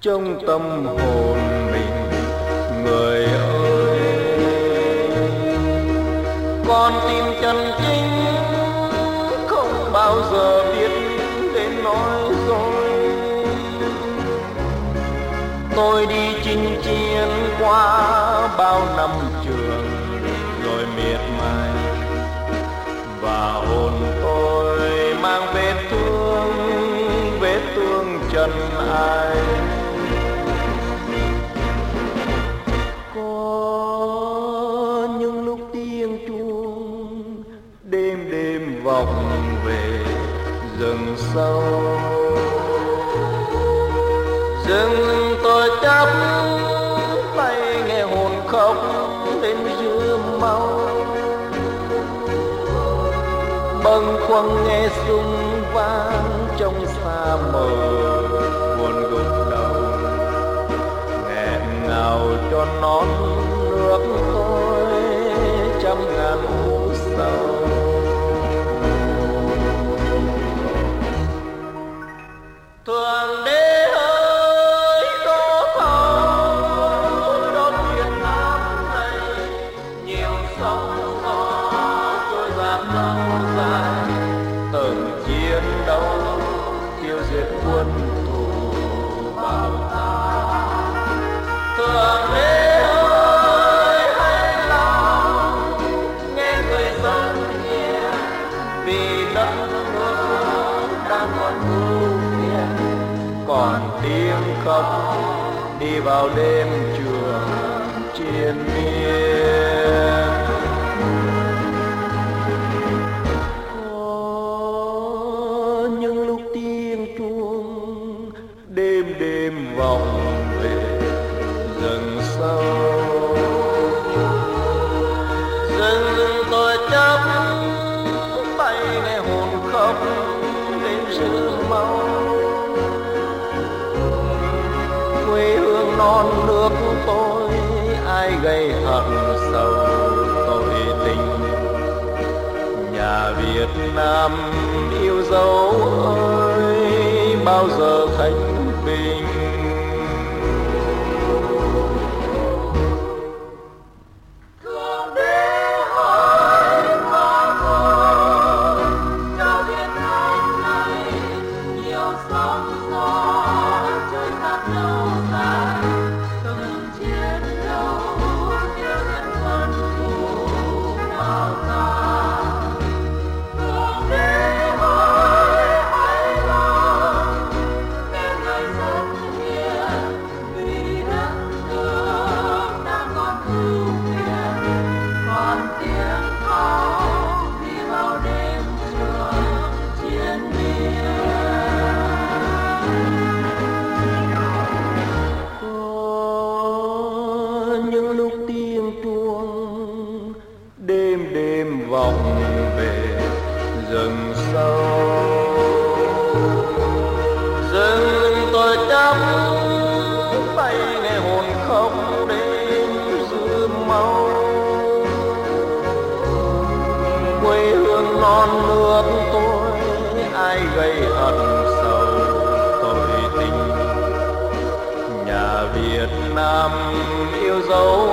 trong tâm hồn mình. Người ơi, con tim chân chính không bao giờ biết đến nói dối. Tôi đi chinh chiến qua bao năm trường rồi miệt mài, và hồn tôi mang vết thương trần ai. Có những lúc tiếng chuông đêm đêm vọng về rừng sâu, rừng tôi chắp tay nghe hồn khóc đến giữa máu. Bâng khuâng nghe súng vang trong xa mờ, buồn gục đầu nghẹn ngào cho nón nước tôi trăm ngàn u sầu. Thượng đế ơi, đốt thâu đốt Việt Nam này, nhiều sóng gió trôi dạt lâu dài, từng chiến đấu tiêu diệt quân thù bao ta. Thượng đế ơi, hãy lòng nghe người dân nghe, vì đất nước đang còn ưu phiền, còn tiếng khóc đi vào đêm trường triền miên. Có những lúc tiếng chuông đêm đêm vọng về rừng sâu, rừng tôi chắp tay nghe hồn khóc đến giữa máu. Quê hương non nước tôi ai gây hận sầu tội tình. Nhà Việt Nam yêu dấu ơi, bao giờ khánh bình. Đêm đêm vọng về rừng sâu, rừng tôi chắp tay nghe hồn khóc đến giữa máu. Quê hương non nước tôi ai gây hận sầu tội tình. Nhà Việt Nam yêu dấu